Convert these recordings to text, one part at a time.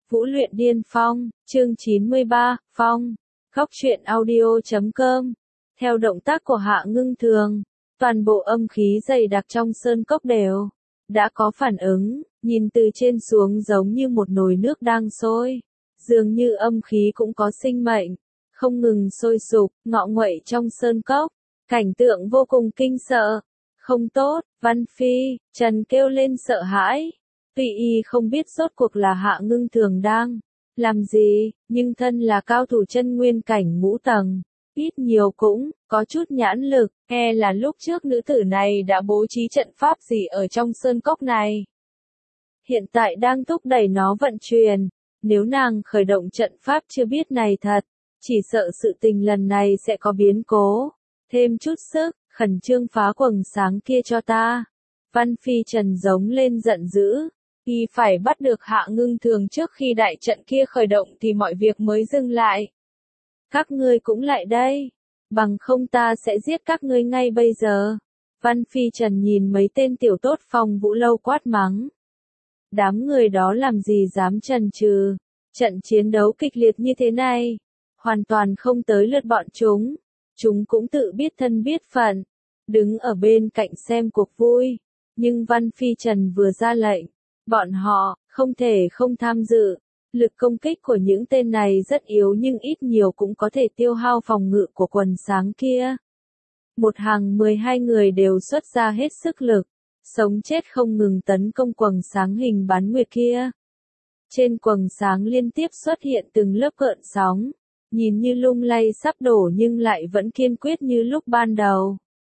Vũ luyện điên phong, chương 93, phong, góc truyện audio.com. Theo động tác của Hạ Ngưng Thường, toàn bộ âm khí dày đặc trong sơn cốc đều đã có phản ứng, nhìn từ trên xuống giống như một nồi nước đang sôi. Dường như âm khí cũng có sinh mệnh, không ngừng sôi sục, ngọ nguậy trong sơn cốc. Cảnh tượng vô cùng kinh sợ. Không tốt, Văn Phi, Trần kêu lên sợ hãi. Tuy y không biết rốt cuộc là Hạ Ngưng Thường đang làm gì, nhưng thân là cao thủ chân nguyên cảnh ngũ tầng, ít nhiều cũng có chút nhãn lực, e là lúc trước nữ tử này đã bố trí trận pháp gì ở trong sơn cốc này. Hiện tại đang thúc đẩy nó vận chuyển, nếu nàng khởi động trận pháp chưa biết này thật, chỉ sợ sự tình lần này sẽ có biến cố. Thêm chút sức, khẩn trương phá quầng sáng kia cho ta. Văn Phi Trần giống lên giận dữ. Y phải bắt được Hạ Ngưng Thường trước khi đại trận kia khởi động thì mọi việc mới dừng lại. Các ngươi cũng lại đây. Bằng không ta sẽ giết các ngươi ngay bây giờ. Văn Phi Trần nhìn mấy tên tiểu tốt Phong Vũ Lâu quát mắng. Đám người đó làm gì dám chần chừ. Trận chiến đấu kịch liệt như thế này. Hoàn toàn không tới lượt bọn chúng. Chúng cũng tự biết thân biết phận. Đứng ở bên cạnh xem cuộc vui. Nhưng Văn Phi Trần vừa ra lệnh. Bọn họ, không thể không tham dự. Lực công kích của những tên này rất yếu nhưng ít nhiều cũng có thể tiêu hao phòng ngự của quần sáng kia. Một hàng 12 người đều xuất ra hết sức lực. Sống chết không ngừng tấn công quầng sáng hình bán nguyệt kia. Trên quầng sáng liên tiếp xuất hiện từng lớp gợn sóng. Nhìn như lung lay sắp đổ nhưng lại vẫn kiên quyết như lúc ban đầu.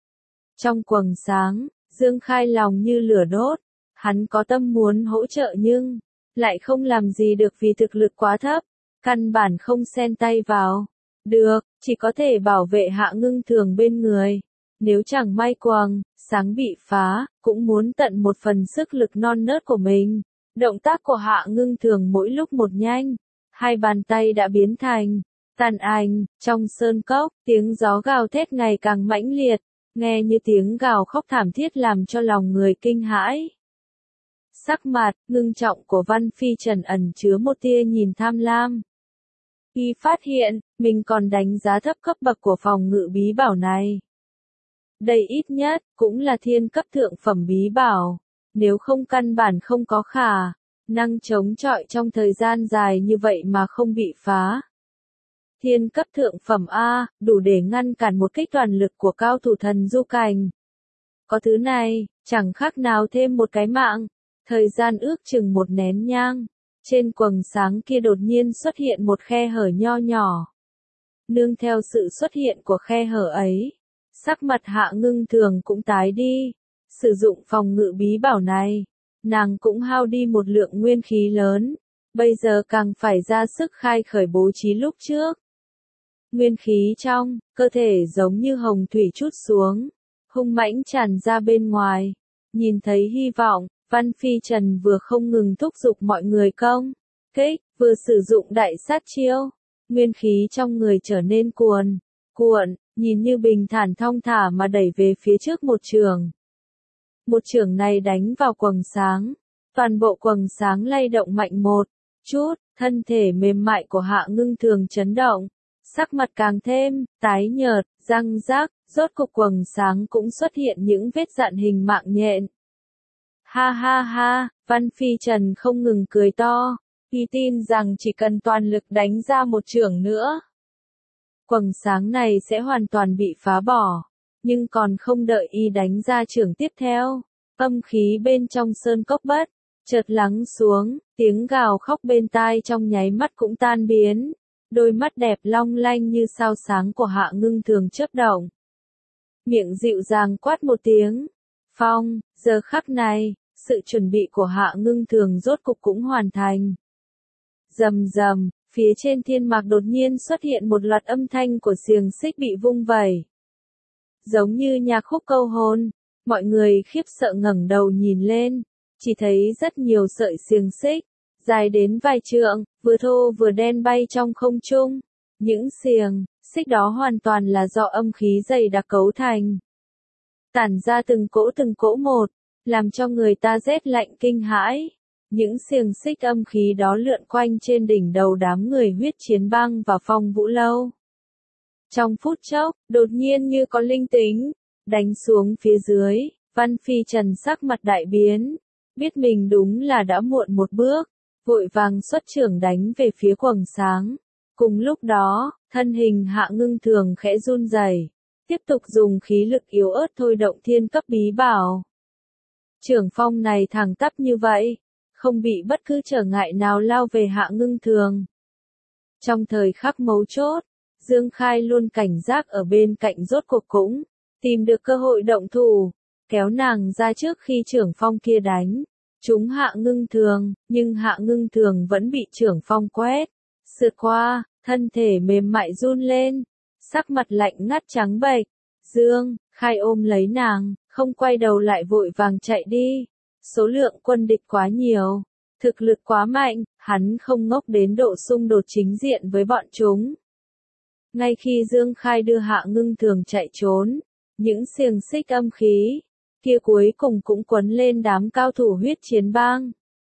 Trong quầng sáng, Dương Khai lòng như lửa đốt. Hắn có tâm muốn hỗ trợ nhưng lại không làm gì được vì thực lực quá thấp, căn bản không xen tay vào. Được, chỉ có thể bảo vệ Hạ Ngưng Thường bên người. Nếu chẳng may quầng sáng bị phá, cũng muốn tận một phần sức lực non nớt của mình. Động tác của Hạ Ngưng Thường mỗi lúc một nhanh, hai bàn tay đã biến thành tàn ảnh. Trong sơn cốc, tiếng gió gào thét ngày càng mãnh liệt, nghe như tiếng gào khóc thảm thiết làm cho lòng người kinh hãi. Sắc mặt ngưng trọng của Văn Phi Trần ẩn chứa một tia nhìn tham lam. Y phát hiện, mình còn đánh giá thấp cấp bậc của phòng ngự bí bảo này. Đây ít nhất, cũng là thiên cấp thượng phẩm bí bảo. Nếu không căn bản không có khả năng chống chọi trong thời gian dài như vậy mà không bị phá. Thiên cấp thượng phẩm A, đủ để ngăn cản một kích toàn lực của cao thủ thần du cảnh. Có thứ này, chẳng khác nào thêm một cái mạng. Thời gian ước chừng một nén nhang, trên quầng sáng kia đột nhiên xuất hiện một khe hở nho nhỏ. Nương theo sự xuất hiện của khe hở ấy, sắc mặt Hạ Ngưng Thường cũng tái đi. Sử dụng phòng ngự bí bảo này, nàng cũng hao đi một lượng nguyên khí lớn, bây giờ càng phải ra sức khai khởi bố trí lúc trước. Nguyên khí trong cơ thể giống như hồng thủy trút xuống, hung mãnh tràn ra bên ngoài. Nhìn thấy hy vọng, Văn Phi Trần vừa không ngừng thúc giục mọi người công kích, vừa sử dụng đại sát chiêu. Nguyên khí trong người trở nên cuồn cuộn, nhìn như bình thản thong thả mà đẩy về phía trước một trường. Một trường này đánh vào quầng sáng, toàn bộ quầng sáng lay động mạnh một chút, thân thể mềm mại của Hạ Ngưng Thường chấn động, sắc mặt càng thêm tái nhợt, răng rác, rốt cục quầng sáng cũng xuất hiện những vết dạn hình mạng nhện. Ha ha ha, Văn Phi Trần không ngừng cười to, y tin rằng chỉ cần toàn lực đánh ra một chưởng nữa, quầng sáng này sẽ hoàn toàn bị phá bỏ. Nhưng còn không đợi y đánh ra chưởng tiếp theo, âm khí bên trong sơn cốc bất chợt lắng xuống, tiếng gào khóc bên tai trong nháy mắt cũng tan biến. Đôi mắt đẹp long lanh như sao sáng của Hạ Ngưng Thường chớp động. Miệng dịu dàng quát một tiếng. Phong, giờ khắc này, sự chuẩn bị của Hạ Ngưng Thường rốt cục cũng hoàn thành. Rầm rầm, phía trên thiên mạc đột nhiên xuất hiện một loạt âm thanh của xiềng xích bị vung vẩy. Giống như nhạc khúc câu hồn, mọi người khiếp sợ ngẩng đầu nhìn lên, chỉ thấy rất nhiều sợi xiềng xích, dài đến vài trượng, vừa thô vừa đen bay trong không trung. Những xiềng xích đó hoàn toàn là do âm khí dày đặc cấu thành. Tản ra từng cỗ một, làm cho người ta rét lạnh kinh hãi. Những xiềng xích âm khí đó lượn quanh trên đỉnh đầu đám người huyết chiến bang và Phong Vũ Lâu. Trong phút chốc, đột nhiên như có linh tính, đánh xuống phía dưới, Văn Phi Trần sắc mặt đại biến, biết mình đúng là đã muộn một bước, vội vàng xuất chưởng đánh về phía quầng sáng. Cùng lúc đó, thân hình Hạ Ngưng Thường khẽ run rẩy, tiếp tục dùng khí lực yếu ớt thôi động thiên cấp bí bảo. Chưởng phong này thẳng tắp như vậy, không bị bất cứ trở ngại nào lao về Hạ Ngưng Thường. Trong thời khắc mấu chốt, Dương Khai luôn cảnh giác ở bên cạnh rốt cuộc cũng tìm được cơ hội động thủ, kéo nàng ra trước khi chưởng phong kia đánh trúng Hạ Ngưng Thường, nhưng Hạ Ngưng Thường vẫn bị chưởng phong quét sượt qua, thân thể mềm mại run lên, sắc mặt lạnh ngắt trắng bệch. Dương Khai ôm lấy nàng, không quay đầu lại vội vàng chạy đi. Số lượng quân địch quá nhiều, thực lực quá mạnh, hắn không ngốc đến độ xung đột chính diện với bọn chúng. Ngay khi Dương Khai đưa Hạ Ngưng Thường chạy trốn, những xiềng xích âm khí kia cuối cùng cũng quấn lên đám cao thủ huyết chiến bang.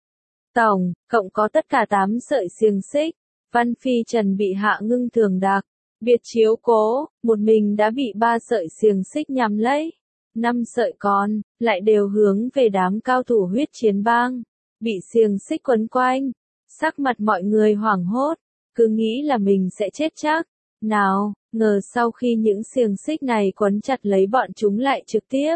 Tổng cộng có tất cả 8 sợi xiềng xích, Văn Phi Trần bị Hạ Ngưng Thường đặc biệt chiếu cố, một mình đã bị 3 sợi xiềng xích nhắm lấy. 5 sợi còn lại đều hướng về đám cao thủ huyết chiến bang, bị xiềng xích quấn quanh. Sắc mặt mọi người hoảng hốt, cứ nghĩ là mình sẽ chết chắc. Nào, ngờ sau khi những xiềng xích này quấn chặt lấy bọn chúng lại trực tiếp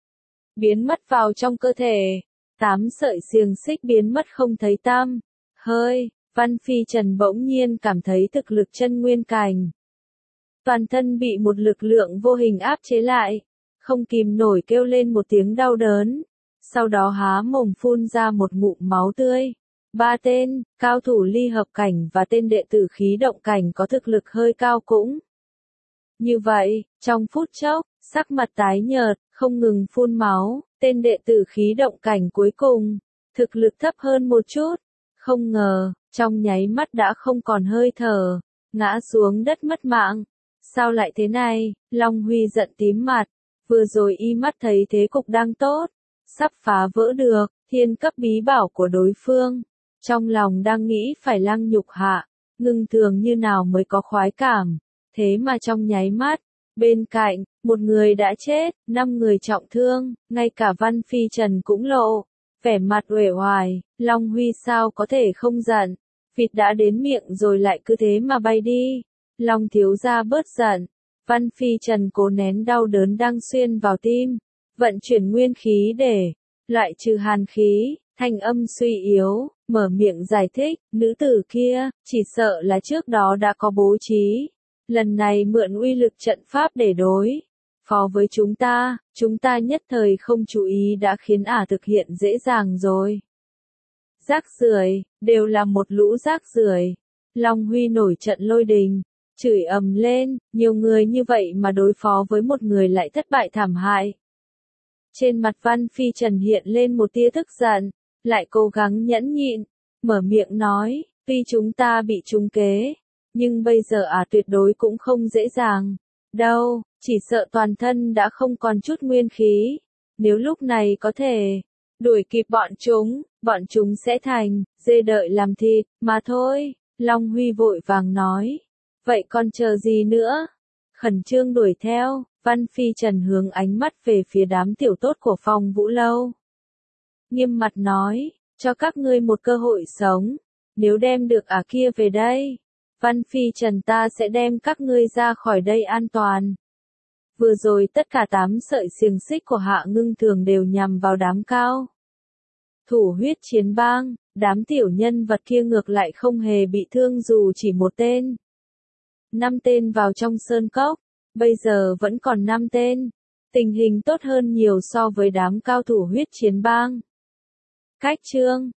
biến mất vào trong cơ thể. 8 sợi xiềng xích biến mất không thấy tăm hơi, Văn Phi Trần bỗng nhiên cảm thấy thực lực chân nguyên cảnh. Toàn thân bị một lực lượng vô hình áp chế lại, không kìm nổi kêu lên một tiếng đau đớn, sau đó há mồm phun ra một ngụm máu tươi. 3 tên, cao thủ ly hợp cảnh và tên đệ tử khí động cảnh có thực lực hơi cao cũng. Như vậy, trong phút chốc, sắc mặt tái nhợt, không ngừng phun máu, tên đệ tử khí động cảnh cuối cùng, thực lực thấp hơn một chút, không ngờ, trong nháy mắt đã không còn hơi thở, ngã xuống đất mất mạng. Sao lại thế này? Long Huy giận tím mặt, vừa rồi y mắt thấy thế cục đang tốt, sắp phá vỡ được thiên cấp bí bảo của đối phương. Trong lòng đang nghĩ phải lăng nhục Hạ Ngưng Thường như nào mới có khoái cảm, thế mà trong nháy mắt, bên cạnh, một người đã chết, 5 người trọng thương, ngay cả Văn Phi Trần cũng lộ vẻ mặt uể oải. Long Huy sao có thể không giận, vịt đã đến miệng rồi lại cứ thế mà bay đi. Long thiếu gia bớt giận. Văn Phi Trần cố nén đau đớn đang xuyên vào tim, vận chuyển nguyên khí để loại trừ hàn khí, thanh âm suy yếu, mở miệng giải thích, nữ tử kia, chỉ sợ là trước đó đã có bố trí, lần này mượn uy lực trận pháp để đối phó với chúng ta nhất thời không chú ý đã khiến ả thực hiện dễ dàng rồi. Rác rưởi, đều là một lũ rác rưởi. Long Huy nổi trận lôi đình, chửi ầm lên, nhiều người như vậy mà đối phó với một người lại thất bại thảm hại. Trên mặt Văn Phi Trần hiện lên một tia tức giận, lại cố gắng nhẫn nhịn, mở miệng nói, tuy chúng ta bị trúng kế, nhưng bây giờ tuyệt đối cũng không dễ dàng đâu, chỉ sợ toàn thân đã không còn chút nguyên khí, nếu lúc này có thể đuổi kịp bọn chúng sẽ thành dê đợi làm thịt mà thôi. Long Huy vội vàng nói, vậy còn chờ gì nữa? Khẩn trương đuổi theo. Văn Phi Trần hướng ánh mắt về phía đám tiểu tốt của Phong Vũ Lâu, nghiêm mặt nói, cho các ngươi một cơ hội sống, nếu đem được kia về đây, Văn Phi Trần ta sẽ đem các ngươi ra khỏi đây an toàn. Vừa rồi tất cả 8 sợi xiềng xích của Hạ Ngưng Thường đều nhằm vào đám cao thủ huyết chiến bang, đám tiểu nhân vật kia ngược lại không hề bị thương dù chỉ một tên. 5 tên vào trong sơn cốc, bây giờ vẫn còn 5 tên. Tình hình tốt hơn nhiều so với đám cao thủ huyết chiến bang. Cách chương